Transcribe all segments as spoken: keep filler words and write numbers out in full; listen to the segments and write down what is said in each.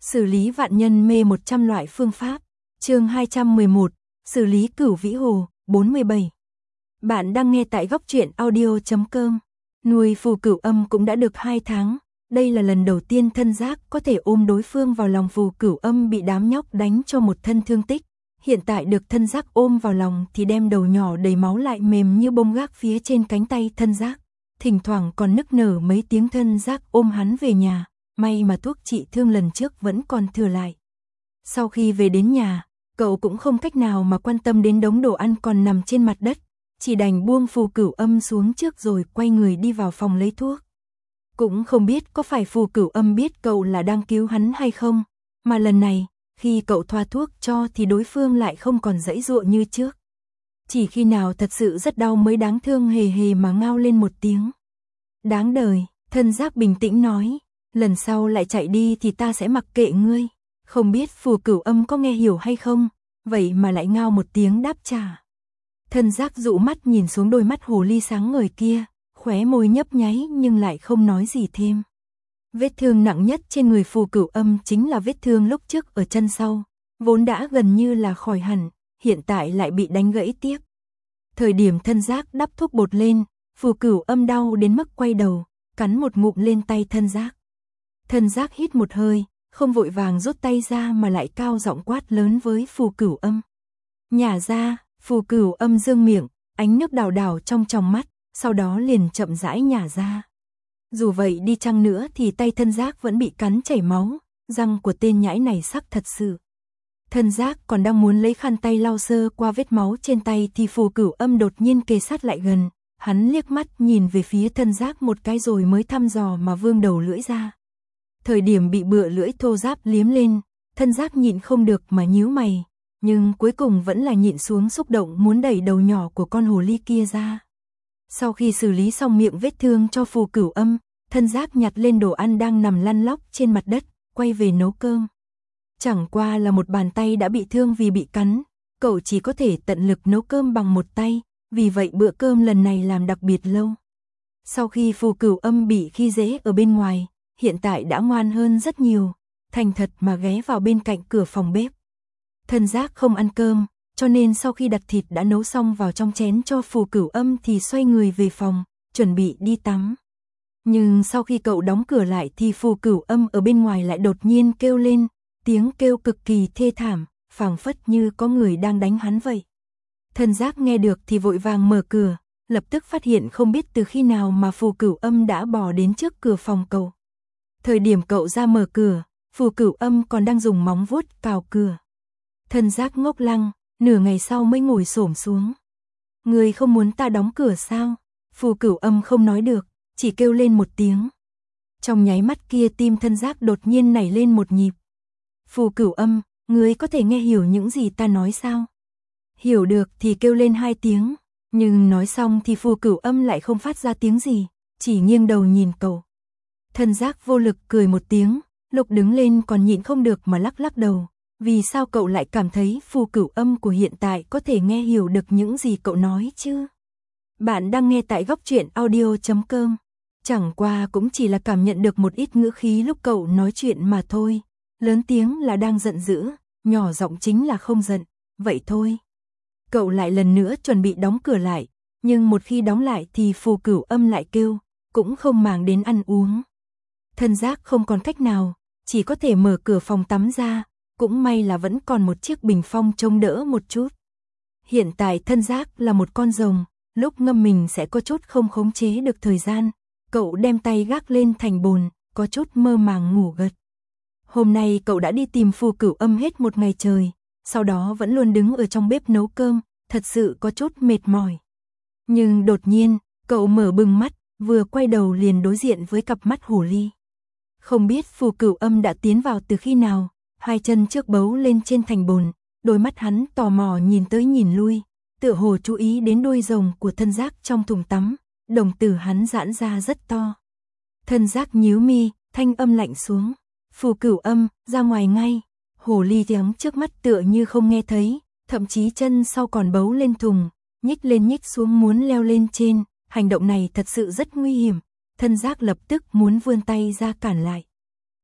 Xử lý vạn nhân mê một trăm loại phương pháp. Chương hai trăm mười một, xử lý Cửu Vĩ Hồ, bốn mươi bảy. Bạn đang nghe tại góc truyện audio chấm com. Nuôi phù cửu âm cũng đã được hai tháng, đây là lần đầu tiên thân giác có thể ôm đối phương vào lòng. Phù cửu âm bị đám nhóc đánh cho một thân thương tích, hiện tại được thân giác ôm vào lòng thì đem đầu nhỏ đầy máu lại mềm như bông gác phía trên cánh tay thân giác, thỉnh thoảng còn nức nở mấy tiếng. Thân giác ôm hắn về nhà, may mà thuốc trị thương lần trước vẫn còn thừa lại. Sau khi về đến nhà, cậu cũng không cách nào mà quan tâm đến đống đồ ăn còn nằm trên mặt đất, chỉ đành buông phù cửu âm xuống trước rồi quay người đi vào phòng lấy thuốc. Cũng không biết có phải phù cửu âm biết cậu là đang cứu hắn hay không, mà lần này, khi cậu thoa thuốc cho thì đối phương lại không còn giãy giụa như trước. Chỉ khi nào thật sự rất đau mới đáng thương hề hề mà ngao lên một tiếng. Đáng đời, thân giác bình tĩnh nói, lần sau lại chạy đi thì ta sẽ mặc kệ ngươi. Không biết phù cửu âm có nghe hiểu hay không, vậy mà lại ngao một tiếng đáp trả. Thân giác dụ mắt nhìn xuống đôi mắt hồ ly sáng ngời kia, khóe môi nhấp nháy nhưng lại không nói gì thêm. Vết thương nặng nhất trên người phù cửu âm chính là vết thương lúc trước ở chân sau, vốn đã gần như là khỏi hẳn, hiện tại lại bị đánh gãy tiếp. Thời điểm thân giác đắp thuốc bột lên, phù cửu âm đau đến mức quay đầu, cắn một ngụm lên tay thân giác. Thân giác hít một hơi, không vội vàng rút tay ra mà lại cao giọng quát lớn với phù cửu âm. Nhả ra. Phù cửu âm dương miệng, ánh nước đào đào trong tròng mắt, sau đó liền chậm rãi nhả ra. Dù vậy đi chăng nữa thì tay thân giác vẫn bị cắn chảy máu, răng của tên nhãi này sắc thật sự. Thân giác còn đang muốn lấy khăn tay lau sơ qua vết máu trên tay thì phù cửu âm đột nhiên kề sát lại gần, hắn liếc mắt nhìn về phía thân giác một cái rồi mới thăm dò mà vươn đầu lưỡi ra. Thời điểm bị bựa lưỡi thô ráp liếm lên, thân giác nhịn không được mà nhíu mày. Nhưng cuối cùng vẫn là nhịn xuống xúc động muốn đẩy đầu nhỏ của con hồ ly kia ra. Sau khi xử lý xong miệng vết thương cho phù cửu âm, thân giác nhặt lên đồ ăn đang nằm lăn lóc trên mặt đất, quay về nấu cơm. Chẳng qua là một bàn tay đã bị thương vì bị cắn, cậu chỉ có thể tận lực nấu cơm bằng một tay, vì vậy bữa cơm lần này làm đặc biệt lâu. Sau khi phù cửu âm bị khi dễ ở bên ngoài, hiện tại đã ngoan hơn rất nhiều, thành thật mà ghé vào bên cạnh cửa phòng bếp. Thân giác không ăn cơm, cho nên sau khi đặt thịt đã nấu xong vào trong chén cho phù cửu âm thì xoay người về phòng, chuẩn bị đi tắm. Nhưng sau khi cậu đóng cửa lại thì phù cửu âm ở bên ngoài lại đột nhiên kêu lên, tiếng kêu cực kỳ thê thảm, phảng phất như có người đang đánh hắn vậy. Thân giác nghe được thì vội vàng mở cửa, lập tức phát hiện không biết từ khi nào mà phù cửu âm đã bò đến trước cửa phòng cậu. Thời điểm cậu ra mở cửa, phù cửu âm còn đang dùng móng vuốt cào cửa. Thân giác ngốc lăng, nửa ngày sau mới ngồi xổm xuống. Người không muốn ta đóng cửa sao? Phù cửu âm không nói được, chỉ kêu lên một tiếng. Trong nháy mắt kia tim thân giác đột nhiên nảy lên một nhịp. Phù cửu âm, ngươi có thể nghe hiểu những gì ta nói sao? Hiểu được thì kêu lên hai tiếng, nhưng nói xong thì phù cửu âm lại không phát ra tiếng gì, chỉ nghiêng đầu nhìn cậu. Thân giác vô lực cười một tiếng, lúc đứng lên còn nhịn không được mà lắc lắc đầu. Vì sao cậu lại cảm thấy phù cửu âm của hiện tại có thể nghe hiểu được những gì cậu nói chứ? Bạn đang nghe tại góc truyện audio chấm com. Chẳng qua cũng chỉ là cảm nhận được một ít ngữ khí lúc cậu nói chuyện mà thôi. Lớn tiếng là đang giận dữ, nhỏ giọng chính là không giận, vậy thôi. Cậu lại lần nữa chuẩn bị đóng cửa lại, nhưng một khi đóng lại thì phù cửu âm lại kêu, cũng không màng đến ăn uống. Thân giác không còn cách nào, chỉ có thể mở cửa phòng tắm ra. Cũng may là vẫn còn một chiếc bình phong trông đỡ một chút. Hiện tại thân giác là một con rồng, lúc ngâm mình sẽ có chút không khống chế được thời gian. Cậu đem tay gác lên thành bồn, có chút mơ màng ngủ gật. Hôm nay cậu đã đi tìm phù cửu âm hết một ngày trời, sau đó vẫn luôn đứng ở trong bếp nấu cơm, thật sự có chút mệt mỏi. Nhưng đột nhiên, cậu mở bừng mắt, vừa quay đầu liền đối diện với cặp mắt hồ ly. Không biết phù cửu âm đã tiến vào từ khi nào. Hai chân trước bấu lên trên thành bồn, đôi mắt hắn tò mò nhìn tới nhìn lui, tựa hồ chú ý đến đuôi rồng của thân giác trong thùng tắm, đồng tử hắn giãn ra rất to. Thân giác nhíu mi, thanh âm lạnh xuống, phù cửu âm, ra ngoài ngay. Hồ ly trắng trước mắt tựa như không nghe thấy, thậm chí chân sau còn bấu lên thùng, nhích lên nhích xuống muốn leo lên trên, hành động này thật sự rất nguy hiểm, thân giác lập tức muốn vươn tay ra cản lại.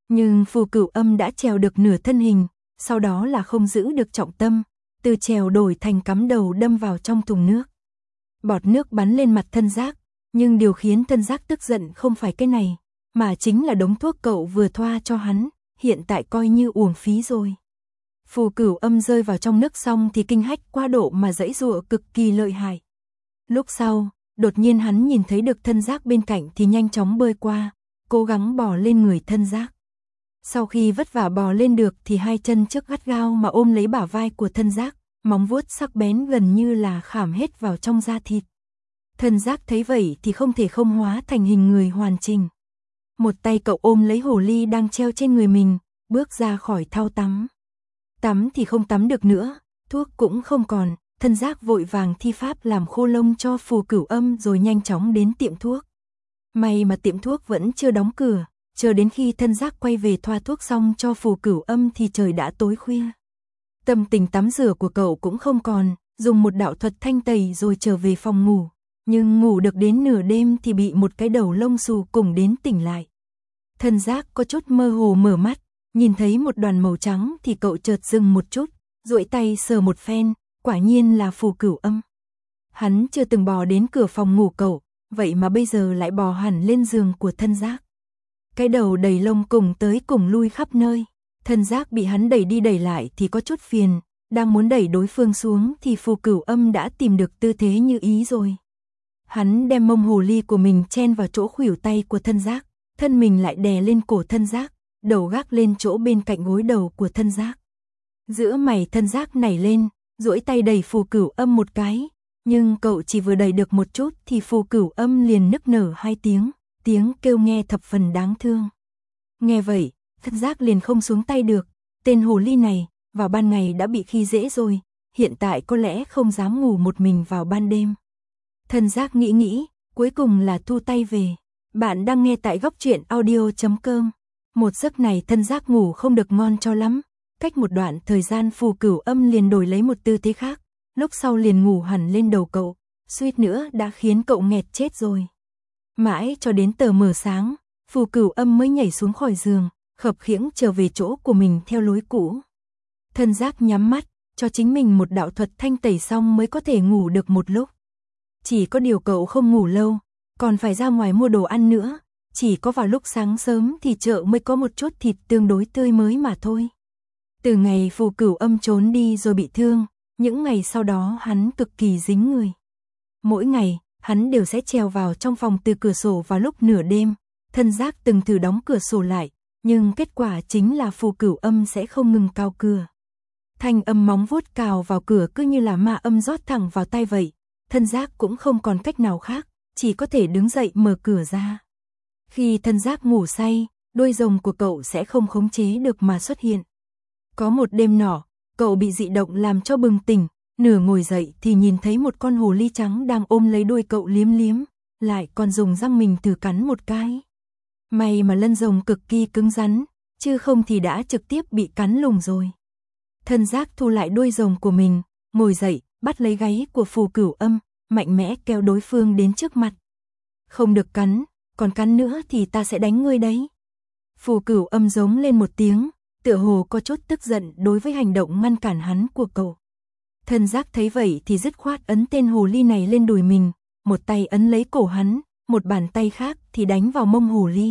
Nhưng Phù Cửu Âm đã trèo được nửa thân hình, sau đó là không giữ được trọng tâm, từ trèo đổi thành cắm đầu đâm vào trong thùng nước. Bọt nước bắn lên mặt Thân Giác, nhưng điều khiến Thân Giác tức giận không phải cái này, mà chính là đống thuốc cậu vừa thoa cho hắn, hiện tại coi như uổng phí rồi. Phù Cửu Âm rơi vào trong nước xong thì kinh hách quá độ mà giãy giụa cực kỳ lợi hại. Lúc sau, đột nhiên hắn nhìn thấy được Thân Giác bên cạnh thì nhanh chóng bơi qua, cố gắng bò lên người Thân Giác. Sau khi vất vả bò lên được thì hai chân trước gắt gao mà ôm lấy bả vai của Thân Giác, móng vuốt sắc bén gần như là khảm hết vào trong da thịt. Thân Giác thấy vậy thì không thể không hóa thành hình người hoàn chỉnh. Một tay cậu ôm lấy hồ ly đang treo trên người mình, bước ra khỏi thau tắm. Tắm thì không tắm được nữa, thuốc cũng không còn, Thân Giác vội vàng thi pháp làm khô lông cho Phù Cửu Âm rồi nhanh chóng đến tiệm thuốc. May mà tiệm thuốc vẫn chưa đóng cửa, chờ đến khi Thân Giác quay về thoa thuốc xong cho Phù Cửu Âm thì trời đã tối khuya. Tâm tình tắm rửa của cậu cũng không còn, dùng một đạo thuật thanh tẩy rồi trở về phòng ngủ, nhưng ngủ được đến nửa đêm thì bị một cái đầu lông xù cùng đến tỉnh lại. Thân Giác có chút mơ hồ mở mắt, nhìn thấy một đoàn màu trắng thì cậu chợt dừng một chút, duỗi tay sờ một phen, quả nhiên là Phù Cửu Âm. Hắn chưa từng bò đến cửa phòng ngủ cậu, vậy mà bây giờ lại bò hẳn lên giường của Thân Giác. Cái đầu đầy lông cùng tới cùng lui khắp nơi, Thân Giác bị hắn đẩy đi đẩy lại thì có chút phiền, đang muốn đẩy đối phương xuống thì Phù Cửu Âm đã tìm được tư thế như ý rồi. Hắn đem mông hồ ly của mình chen vào chỗ khuỷu tay của Thân Giác, thân mình lại đè lên cổ Thân Giác, đầu gác lên chỗ bên cạnh gối đầu của Thân Giác. Giữa mày Thân Giác nảy lên, duỗi tay đẩy Phù Cửu Âm một cái, nhưng cậu chỉ vừa đẩy được một chút thì Phù Cửu Âm liền nức nở hai tiếng, tiếng kêu nghe thập phần đáng thương. Nghe vậy, Thân Giác liền không xuống tay được, tên hồ ly này, vào ban ngày đã bị khi dễ rồi, hiện tại có lẽ không dám ngủ một mình vào ban đêm. Thân Giác nghĩ nghĩ, cuối cùng là thu tay về. Bạn đang nghe tại góc truyện audio chấm com. Một giấc này Thân Giác ngủ không được ngon cho lắm, cách một đoạn thời gian Phù Cửu Âm liền đổi lấy một tư thế khác, lúc sau liền ngủ hẳn lên đầu cậu, suýt nữa đã khiến cậu nghẹt chết rồi. Mãi cho đến tờ mờ sáng, Phù Cửu Âm mới nhảy xuống khỏi giường, khập khiễng trở về chỗ của mình theo lối cũ. Thân Giác nhắm mắt, cho chính mình một đạo thuật thanh tẩy xong mới có thể ngủ được một lúc. Chỉ có điều cậu không ngủ lâu, còn phải ra ngoài mua đồ ăn nữa, chỉ có vào lúc sáng sớm thì chợ mới có một chút thịt tương đối tươi mới mà thôi. Từ ngày Phù Cửu Âm trốn đi rồi bị thương, những ngày sau đó hắn cực kỳ dính người. Mỗi ngày, hắn đều sẽ trèo vào trong phòng từ cửa sổ vào lúc nửa đêm. Thân Giác từng thử đóng cửa sổ lại, nhưng kết quả chính là Phù Cửu Âm sẽ không ngừng cào cửa. Thanh âm móng vuốt cào vào cửa cứ như là ma âm rót thẳng vào tai vậy. Thân Giác cũng không còn cách nào khác, chỉ có thể đứng dậy mở cửa ra. Khi Thân Giác ngủ say, đuôi rồng của cậu sẽ không khống chế được mà xuất hiện. Có một đêm nọ, cậu bị dị động làm cho bừng tỉnh, nửa ngồi dậy thì nhìn thấy một con hồ ly trắng đang ôm lấy đuôi cậu liếm liếm, lại còn dùng răng mình thử cắn một cái. May mà lân rồng cực kỳ cứng rắn, chứ không thì đã trực tiếp bị cắn lủng rồi. Thân Giác thu lại đuôi rồng của mình, ngồi dậy, bắt lấy gáy của Phù Cửu Âm, mạnh mẽ kéo đối phương đến trước mặt. Không được cắn, còn cắn nữa thì ta sẽ đánh ngươi đấy. Phù Cửu Âm giống lên một tiếng, tựa hồ có chút tức giận đối với hành động ngăn cản hắn của cậu. Thân Giác thấy vậy thì dứt khoát ấn tên hồ ly này lên đùi mình, một tay ấn lấy cổ hắn, một bàn tay khác thì đánh vào mông hồ ly.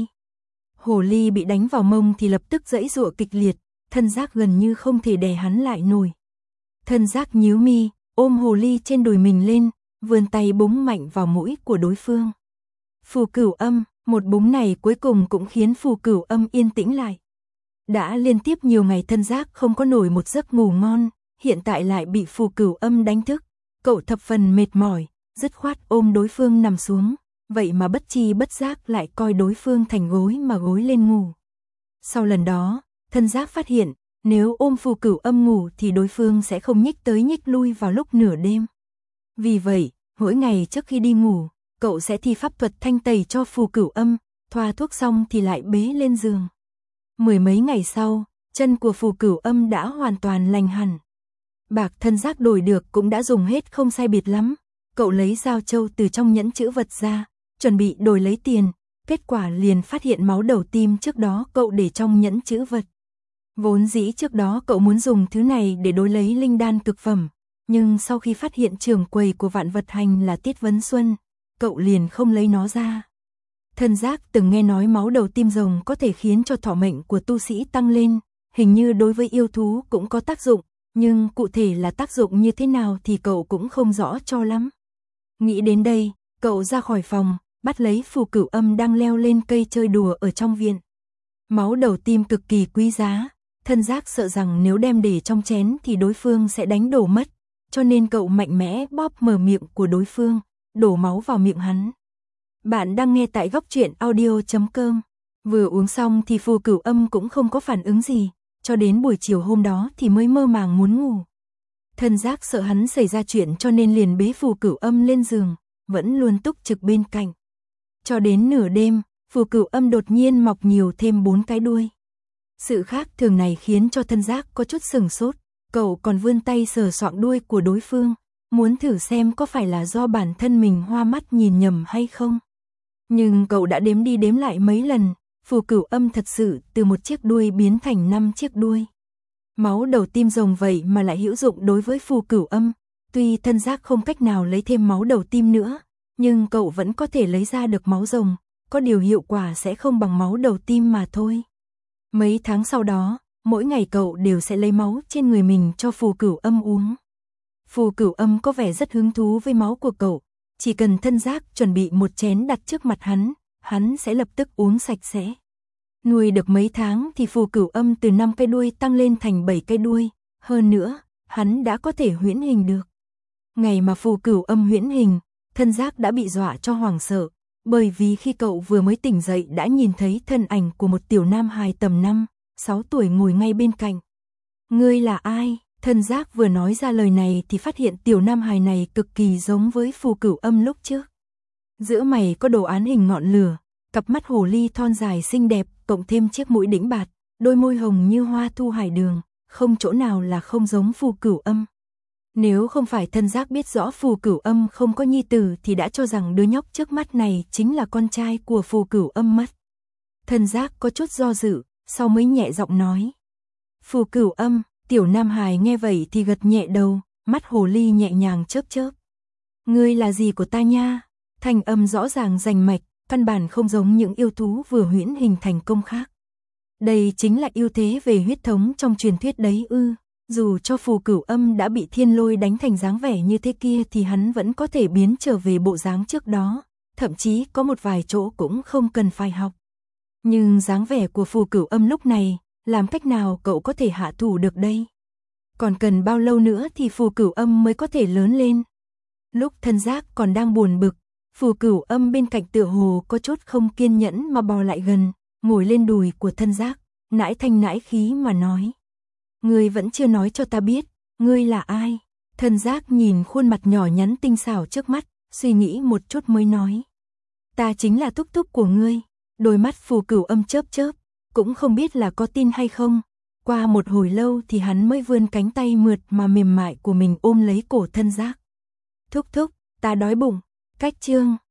Hồ ly bị đánh vào mông thì lập tức giãy giụa kịch liệt, Thân Giác gần như không thể đè hắn lại nổi. Thân Giác nhíu mi, ôm hồ ly trên đùi mình lên, vươn tay búng mạnh vào mũi của đối phương. Phù Cửu Âm, một búng này cuối cùng cũng khiến Phù Cửu Âm yên tĩnh lại. Đã liên tiếp nhiều ngày Thân Giác không có nổi một giấc ngủ ngon, hiện tại lại bị Phù Cửu Âm đánh thức, cậu thập phần mệt mỏi, dứt khoát ôm đối phương nằm xuống, vậy mà bất chi bất giác lại coi đối phương thành gối mà gối lên ngủ. Sau lần đó, Thân Giác phát hiện, nếu ôm Phù Cửu Âm ngủ thì đối phương sẽ không nhích tới nhích lui vào lúc nửa đêm. Vì vậy, mỗi ngày trước khi đi ngủ, cậu sẽ thi pháp thuật thanh tẩy cho Phù Cửu Âm, thoa thuốc xong thì lại bế lên giường. Mười mấy ngày sau, chân của Phù Cửu Âm đã hoàn toàn lành hẳn. Bạc Thân Giác đổi được cũng đã dùng hết không sai biệt lắm, cậu lấy dao trâu từ trong nhẫn chữ vật ra, chuẩn bị đổi lấy tiền, kết quả liền phát hiện máu đầu tim trước đó cậu để trong nhẫn trữ vật. Vốn dĩ trước đó cậu muốn dùng thứ này để đối lấy linh đan cực phẩm, nhưng sau khi phát hiện trưởng quầy của Vạn Vật Hành là Tiết Vấn Xuân, cậu liền không lấy nó ra. Thân giác từng nghe nói máu đầu tim rồng có thể khiến cho thọ mệnh của tu sĩ tăng lên, hình như đối với yêu thú cũng có tác dụng, nhưng cụ thể là tác dụng như thế nào thì cậu cũng không rõ cho lắm. Nghĩ đến đây, cậu ra khỏi phòng, bắt lấy Phù Cửu Âm đang leo lên cây chơi đùa ở trong viện. Máu đầu tim cực kỳ quý giá, thân giác sợ rằng nếu đem để trong chén thì đối phương sẽ đánh đổ mất, cho nên cậu mạnh mẽ bóp mở miệng của đối phương, đổ máu vào miệng hắn. Bạn đang nghe tại góc truyện audio chấm com. Vừa uống xong thì Phù Cửu Âm cũng không có phản ứng gì, cho đến buổi chiều hôm đó thì mới mơ màng muốn ngủ. Thân giác sợ hắn xảy ra chuyện cho nên liền bế Phù Cửu Âm lên giường, vẫn luôn túc trực bên cạnh. Cho đến nửa đêm, Phù Cửu Âm đột nhiên mọc nhiều thêm bốn cái đuôi. Sự khác thường này khiến cho thân giác có chút sừng sốt, cậu còn vươn tay sờ soạng đuôi của đối phương, muốn thử xem có phải là do bản thân mình hoa mắt nhìn nhầm hay không. Nhưng cậu đã đếm đi đếm lại mấy lần, Phù Cửu Âm thật sự từ một chiếc đuôi biến thành năm chiếc đuôi. Máu đầu tim rồng vậy mà lại hữu dụng đối với Phù Cửu Âm, tuy thân giác không cách nào lấy thêm máu đầu tim nữa, nhưng cậu vẫn có thể lấy ra được máu rồng, có điều hiệu quả sẽ không bằng máu đầu tim mà thôi. Mấy tháng sau đó, mỗi ngày cậu đều sẽ lấy máu trên người mình cho Phù Cửu Âm uống. Phù Cửu Âm có vẻ rất hứng thú với máu của cậu, chỉ cần thân giác chuẩn bị một chén đặt trước mặt hắn, hắn sẽ lập tức uống sạch sẽ. Nuôi được mấy tháng thì Phù Cửu Âm từ năm cái đuôi tăng lên thành bảy cái đuôi, hơn nữa, hắn đã có thể huyễn hình được. Ngày mà Phù Cửu Âm huyễn hình, thân giác đã bị dọa cho hoảng sợ, bởi vì khi cậu vừa mới tỉnh dậy đã nhìn thấy thân ảnh của một tiểu nam hài tầm năm, sáu tuổi ngồi ngay bên cạnh. Ngươi là ai? Thân giác vừa nói ra lời này thì phát hiện tiểu nam hài này cực kỳ giống với Phù Cửu Âm lúc trước. Giữa mày có đồ án hình ngọn lửa, cặp mắt hồ ly thon dài xinh đẹp, cộng thêm chiếc mũi đĩnh bạt, đôi môi hồng như hoa thu hải đường, không chỗ nào là không giống Phù Cửu Âm. Nếu không phải thân giác biết rõ Phù Cửu Âm không có nhi tử thì đã cho rằng đứa nhóc trước mắt này chính là con trai của Phù Cửu Âm mất. Thân giác có chút do dự, sau mới nhẹ giọng nói. Phù Cửu Âm, tiểu nam hài nghe vậy thì gật nhẹ đầu, mắt hồ ly nhẹ nhàng chớp chớp. Ngươi là gì của ta nha? Thanh âm rõ ràng rành mạch, căn bản không giống những yêu thú vừa huyễn hình thành công khác. Đây chính là ưu thế về huyết thống trong truyền thuyết đấy ư. Dù cho Phù Cửu Âm đã bị thiên lôi đánh thành dáng vẻ như thế kia thì hắn vẫn có thể biến trở về bộ dáng trước đó, thậm chí có một vài chỗ cũng không cần phải học. Nhưng dáng vẻ của Phù Cửu Âm lúc này, làm cách nào cậu có thể hạ thủ được đây? Còn cần bao lâu nữa thì Phù Cửu Âm mới có thể lớn lên? Lúc thân giác còn đang buồn bực, Phù Cửu Âm bên cạnh tựa hồ có chút không kiên nhẫn mà bò lại gần, ngồi lên đùi của thân giác, nãi thanh nãi khí mà nói. Ngươi vẫn chưa nói cho ta biết, ngươi là ai? Thân giác nhìn khuôn mặt nhỏ nhắn tinh xảo trước mắt, suy nghĩ một chút mới nói. Ta chính là thúc thúc của ngươi. Đôi mắt Phù Cửu Âm chớp chớp, cũng không biết là có tin hay không. Qua một hồi lâu thì hắn mới vươn cánh tay mượt mà mềm mại của mình ôm lấy cổ thân giác. Thúc thúc, ta đói bụng. Cách chương